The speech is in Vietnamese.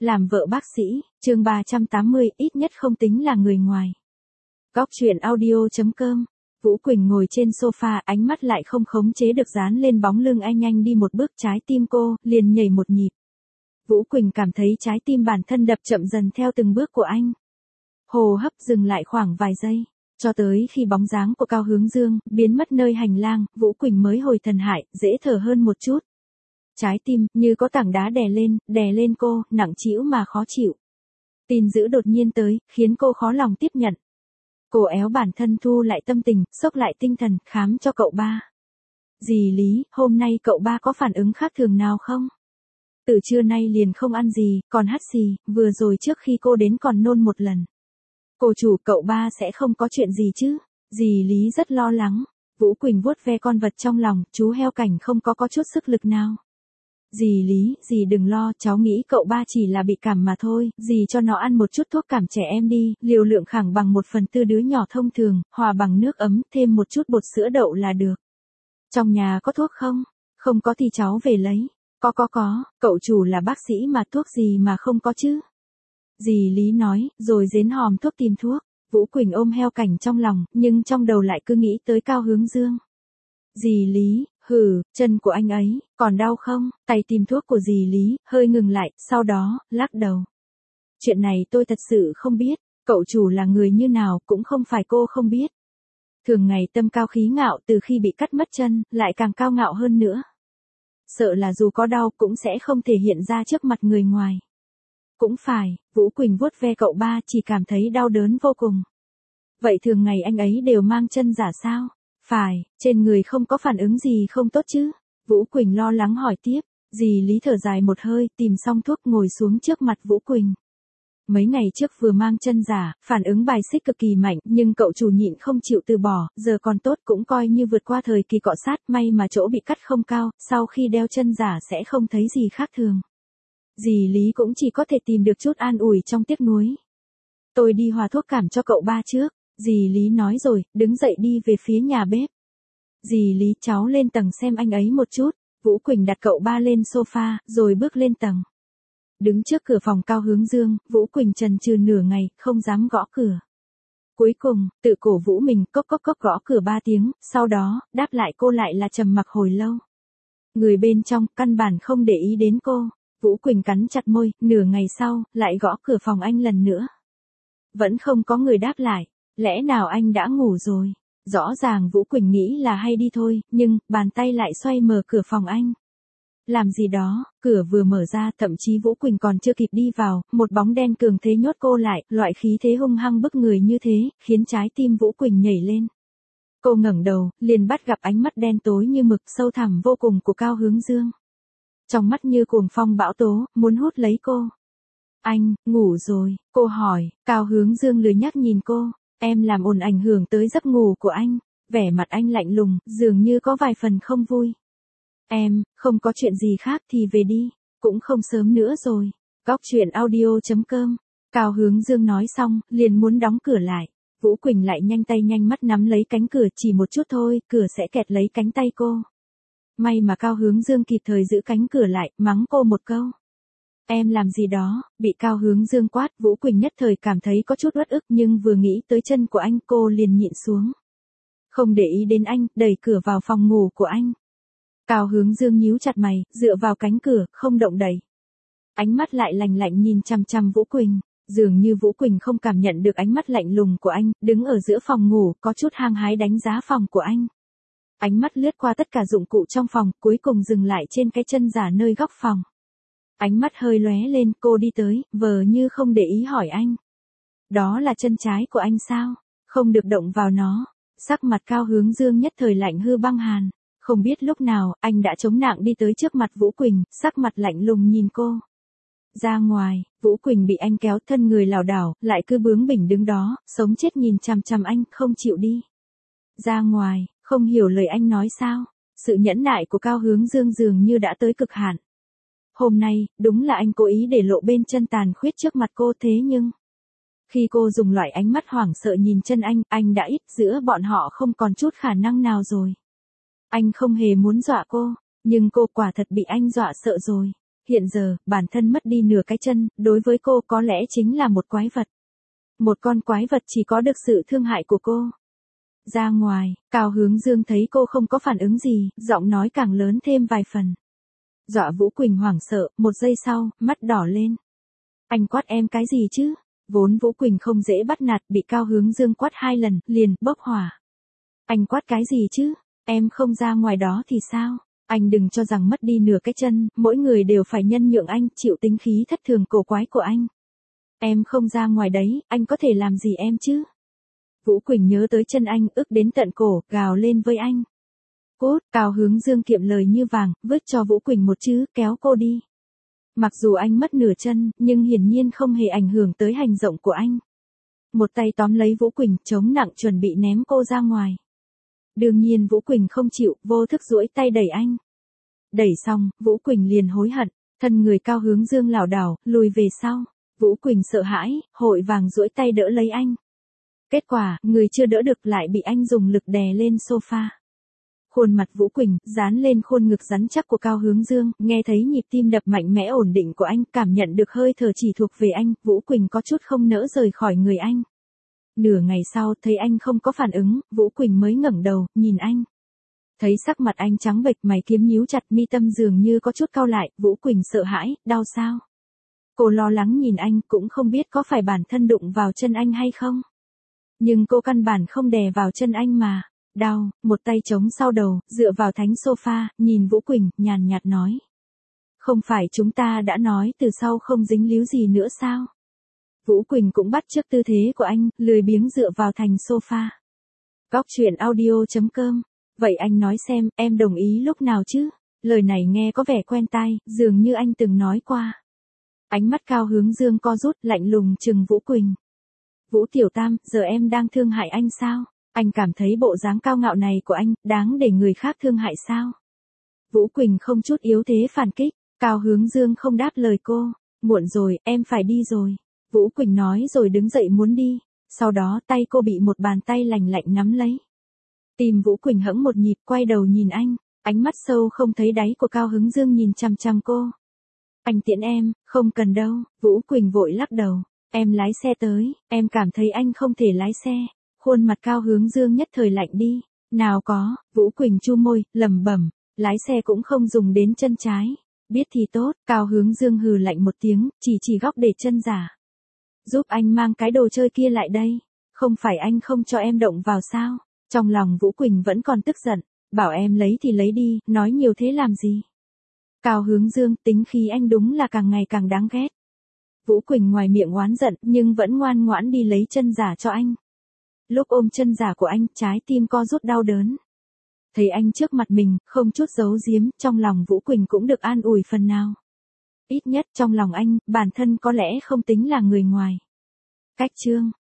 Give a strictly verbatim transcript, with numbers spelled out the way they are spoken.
Làm vợ bác sĩ, chương ba trăm tám mươi, ít nhất không tính là người ngoài. Góc truyện audio.com. Vũ Quỳnh ngồi trên sofa, ánh mắt lại không khống chế được dán lên bóng lưng anh, nhanh đi một bước, trái tim cô liền nhảy một nhịp. Vũ Quỳnh cảm thấy trái tim bản thân đập chậm dần theo từng bước của anh. Hô hấp dừng lại khoảng vài giây, cho tới khi bóng dáng của Cao Hướng Dương biến mất nơi hành lang, Vũ Quỳnh mới hồi thần hại, dễ thở hơn một chút. Trái tim như có tảng đá đè lên, đè lên cô, nặng trĩu mà khó chịu. Tin dữ đột nhiên tới, khiến cô khó lòng tiếp nhận. Cô éo bản thân thu lại tâm tình, xốc lại tinh thần, khám cho cậu ba. Dì Lý, hôm nay cậu ba có phản ứng khác thường nào không? Từ trưa nay liền không ăn gì, còn hắt xì, vừa rồi trước khi cô đến còn nôn một lần. Cô chủ, cậu ba sẽ không có chuyện gì chứ? Dì Lý rất lo lắng. Vũ Quỳnh vuốt ve con vật trong lòng, chú heo cảnh không có có chút sức lực nào. Dì Lý, dì đừng lo, cháu nghĩ cậu ba chỉ là bị cảm mà thôi, dì cho nó ăn một chút thuốc cảm trẻ em đi, liều lượng khoảng bằng một phần tư đứa nhỏ thông thường, hòa bằng nước ấm, thêm một chút bột sữa đậu là được. Trong nhà có thuốc không? Không có thì cháu về lấy. Có có có, cậu chủ là bác sĩ mà, thuốc gì mà không có chứ? Dì Lý nói, rồi dến hòm thuốc tìm thuốc. Vũ Quỳnh ôm heo cảnh trong lòng, nhưng trong đầu lại cứ nghĩ tới Cao Hướng Dương. Dì Lý, hừ, chân của anh ấy, còn đau không? Tay tìm thuốc của dì Lý, hơi ngừng lại, sau đó, lắc đầu. Chuyện này tôi thật sự không biết, cậu chủ là người như nào, cũng không phải cô không biết. Thường ngày tâm cao khí ngạo, từ khi bị cắt mất chân, lại càng cao ngạo hơn nữa. Sợ là dù có đau cũng sẽ không thể hiện ra trước mặt người ngoài. Cũng phải, Vũ Quỳnh vuốt ve cậu ba, chỉ cảm thấy đau đớn vô cùng. Vậy thường ngày anh ấy đều mang chân giả sao? Phải, trên người không có phản ứng gì không tốt chứ? Vũ Quỳnh lo lắng hỏi tiếp. Dì Lý thở dài một hơi, tìm xong thuốc ngồi xuống trước mặt Vũ Quỳnh. Mấy ngày trước vừa mang chân giả, phản ứng bài xích cực kỳ mạnh, nhưng cậu chủ nhịn không chịu từ bỏ, giờ còn tốt, cũng coi như vượt qua thời kỳ cọ sát, may mà chỗ bị cắt không cao, sau khi đeo chân giả sẽ không thấy gì khác thường. Dì Lý cũng chỉ có thể tìm được chút an ủi trong tiếc nuối. Tôi đi hòa thuốc cảm cho cậu ba trước. Dì Lý nói rồi, đứng dậy đi về phía nhà bếp. Dì Lý, cháu lên tầng xem anh ấy một chút. Vũ Quỳnh đặt cậu ba lên sofa, rồi bước lên tầng. Đứng trước cửa phòng Cao Hướng Dương, Vũ Quỳnh chần chừ nửa ngày, không dám gõ cửa. Cuối cùng, tự cổ vũ mình, cốc cốc cốc gõ cửa ba tiếng, sau đó, đáp lại cô lại là trầm mặc hồi lâu. Người bên trong, căn bản không để ý đến cô. Vũ Quỳnh cắn chặt môi, nửa ngày sau, lại gõ cửa phòng anh lần nữa. Vẫn không có người đáp lại. Lẽ nào anh đã ngủ rồi? Rõ ràng Vũ Quỳnh nghĩ là hay đi thôi, nhưng, bàn tay lại xoay mở cửa phòng anh. Làm gì đó, cửa vừa mở ra, thậm chí Vũ Quỳnh còn chưa kịp đi vào, một bóng đen cường thế nhốt cô lại, loại khí thế hung hăng bức người như thế, khiến trái tim Vũ Quỳnh nhảy lên. Cô ngẩng đầu, liền bắt gặp ánh mắt đen tối như mực, sâu thẳm vô cùng của Cao Hướng Dương. Trong mắt như cuồng phong bão tố, muốn hút lấy cô. Anh, ngủ rồi, cô hỏi. Cao Hướng Dương lười nhác nhìn cô. Em làm ồn ảnh hưởng tới giấc ngủ của anh. Vẻ mặt anh lạnh lùng, dường như có vài phần không vui. Em, không có chuyện gì khác thì về đi, cũng không sớm nữa rồi. Góc truyện audio.com. Cao Hướng Dương nói xong, liền muốn đóng cửa lại. Vũ Quỳnh lại nhanh tay nhanh mắt nắm lấy cánh cửa, chỉ một chút thôi, cửa sẽ kẹt lấy cánh tay cô. May mà Cao Hướng Dương kịp thời giữ cánh cửa lại, mắng cô một câu. Em làm gì đó? Bị Cao Hướng Dương quát, Vũ Quỳnh nhất thời cảm thấy có chút uất ức, nhưng vừa nghĩ tới chân của anh, cô liền nhịn xuống. Không để ý đến anh, đẩy cửa vào phòng ngủ của anh. Cao Hướng Dương nhíu chặt mày, dựa vào cánh cửa, không động đậy. Ánh mắt lại lạnh lạnh nhìn chằm chằm Vũ Quỳnh, dường như Vũ Quỳnh không cảm nhận được ánh mắt lạnh lùng của anh, đứng ở giữa phòng ngủ, có chút hăng hái đánh giá phòng của anh. Ánh mắt lướt qua tất cả dụng cụ trong phòng, cuối cùng dừng lại trên cái chân giả nơi góc phòng. Ánh mắt hơi lóe lên, cô đi tới, vờ như không để ý hỏi anh. Đó là chân trái của anh sao? Không được động vào nó. Sắc mặt Cao Hướng Dương nhất thời lạnh hư băng hàn. Không biết lúc nào, anh đã chống nạng đi tới trước mặt Vũ Quỳnh, sắc mặt lạnh lùng nhìn cô. Ra ngoài, Vũ Quỳnh bị anh kéo, thân người lảo đảo, lại cứ bướng bỉnh đứng đó, sống chết nhìn chằm chằm anh, không chịu đi. Ra ngoài, không hiểu lời anh nói sao? Sự nhẫn nại của Cao Hướng Dương dường như đã tới cực hạn. Hôm nay, đúng là anh cố ý để lộ bên chân tàn khuyết trước mặt cô, thế nhưng... Khi cô dùng loại ánh mắt hoảng sợ nhìn chân anh, anh đã ít, giữa bọn họ không còn chút khả năng nào rồi. Anh không hề muốn dọa cô, nhưng cô quả thật bị anh dọa sợ rồi. hiện giờ, bản thân mất đi nửa cái chân, đối với cô có lẽ chính là một quái vật. Một con quái vật chỉ có được sự thương hại của cô. Ra ngoài, Cao Hướng Dương thấy cô không có phản ứng gì, giọng nói càng lớn thêm vài phần. Dọa Vũ Quỳnh hoảng sợ, một giây sau, mắt đỏ lên. Anh quát em cái gì chứ? Vốn Vũ Quỳnh không dễ bắt nạt, bị Cao Hướng Dương quát hai lần, liền, bốc hỏa. Anh quát cái gì chứ? Em không ra ngoài đó thì sao? Anh đừng cho rằng mất đi nửa cái chân, mỗi người đều phải nhân nhượng anh, chịu tính khí thất thường cổ quái của anh. Em không ra ngoài đấy, anh có thể làm gì em chứ? Vũ Quỳnh nhớ tới chân anh, ức đến tận cổ, gào lên với anh. Cút, Cao Hướng Dương kiệm lời như vàng, vứt cho Vũ Quỳnh một chữ, kéo cô đi. Mặc dù anh mất nửa chân, nhưng hiển nhiên không hề ảnh hưởng tới hành động của anh. Một tay tóm lấy Vũ Quỳnh, chống nặng chuẩn bị ném cô ra ngoài. Đương nhiên Vũ Quỳnh không chịu, vô thức duỗi tay đẩy anh. Đẩy xong, Vũ Quỳnh liền hối hận, thân người Cao Hướng Dương lảo đảo, lùi về sau. Vũ Quỳnh sợ hãi, hội vàng duỗi tay đỡ lấy anh. Kết quả, người chưa đỡ được lại bị anh dùng lực đè lên sofa. Khuôn mặt Vũ Quỳnh, dán lên khuôn ngực rắn chắc của Cao Hướng Dương, nghe thấy nhịp tim đập mạnh mẽ ổn định của anh, cảm nhận được hơi thở chỉ thuộc về anh, Vũ Quỳnh có chút không nỡ rời khỏi người anh. Nửa ngày sau, thấy anh không có phản ứng, Vũ Quỳnh mới ngẩng đầu, nhìn anh. Thấy sắc mặt anh trắng bệch, mày kiếm nhíu chặt, mi tâm dường như có chút cau lại, Vũ Quỳnh sợ hãi, đau sao? Cô lo lắng nhìn anh, cũng không biết có phải bản thân đụng vào chân anh hay không. Nhưng cô căn bản không đè vào chân anh mà. Đau, một tay chống sau đầu, dựa vào thánh sofa, nhìn Vũ Quỳnh, nhàn nhạt nói. Không phải chúng ta đã nói từ sau không dính líu gì nữa sao? Vũ Quỳnh cũng bắt chước tư thế của anh, lười biếng dựa vào thành sofa. Góc truyện audio chấm com. Vậy anh nói xem, em đồng ý lúc nào chứ? Lời này nghe có vẻ quen tai, dường như anh từng nói qua. Ánh mắt Cao Hướng Dương co rút, lạnh lùng trừng Vũ Quỳnh. Vũ Tiểu Tam, giờ em đang thương hại anh sao? Anh cảm thấy bộ dáng cao ngạo này của anh, đáng để người khác thương hại sao? Vũ Quỳnh không chút yếu thế phản kích, Cao Hướng Dương không đáp lời cô. Muộn rồi, em phải đi rồi. Vũ Quỳnh nói rồi đứng dậy muốn đi. Sau đó tay cô bị một bàn tay lành lạnh nắm lấy. Tim Vũ Quỳnh hẫng một nhịp, quay đầu nhìn anh. Ánh mắt sâu không thấy đáy của Cao Hướng Dương nhìn chằm chằm cô. Anh tiễn em, không cần đâu. Vũ Quỳnh vội lắc đầu. Em lái xe tới, em cảm thấy anh không thể lái xe. Khuôn mặt Cao Hướng Dương nhất thời lạnh đi. Nào có, Vũ Quỳnh chu môi, lẩm bẩm, lái xe cũng không dùng đến chân trái. Biết thì tốt, Cao Hướng Dương hừ lạnh một tiếng, chỉ chỉ góc để chân giả. Giúp anh mang cái đồ chơi kia lại đây. Không phải anh không cho em động vào sao? Trong lòng Vũ Quỳnh vẫn còn tức giận, bảo em lấy thì lấy đi, nói nhiều thế làm gì? Cao Hướng Dương, tính khí anh đúng là càng ngày càng đáng ghét. Vũ Quỳnh ngoài miệng oán giận, nhưng vẫn ngoan ngoãn đi lấy chân giả cho anh. Lúc ôm chân giả của anh, trái tim co rút đau đớn. Thấy anh trước mặt mình, không chút giấu giếm, trong lòng Vũ Quỳnh cũng được an ủi phần nào. Ít nhất trong lòng anh, bản thân có lẽ không tính là người ngoài. Cách chương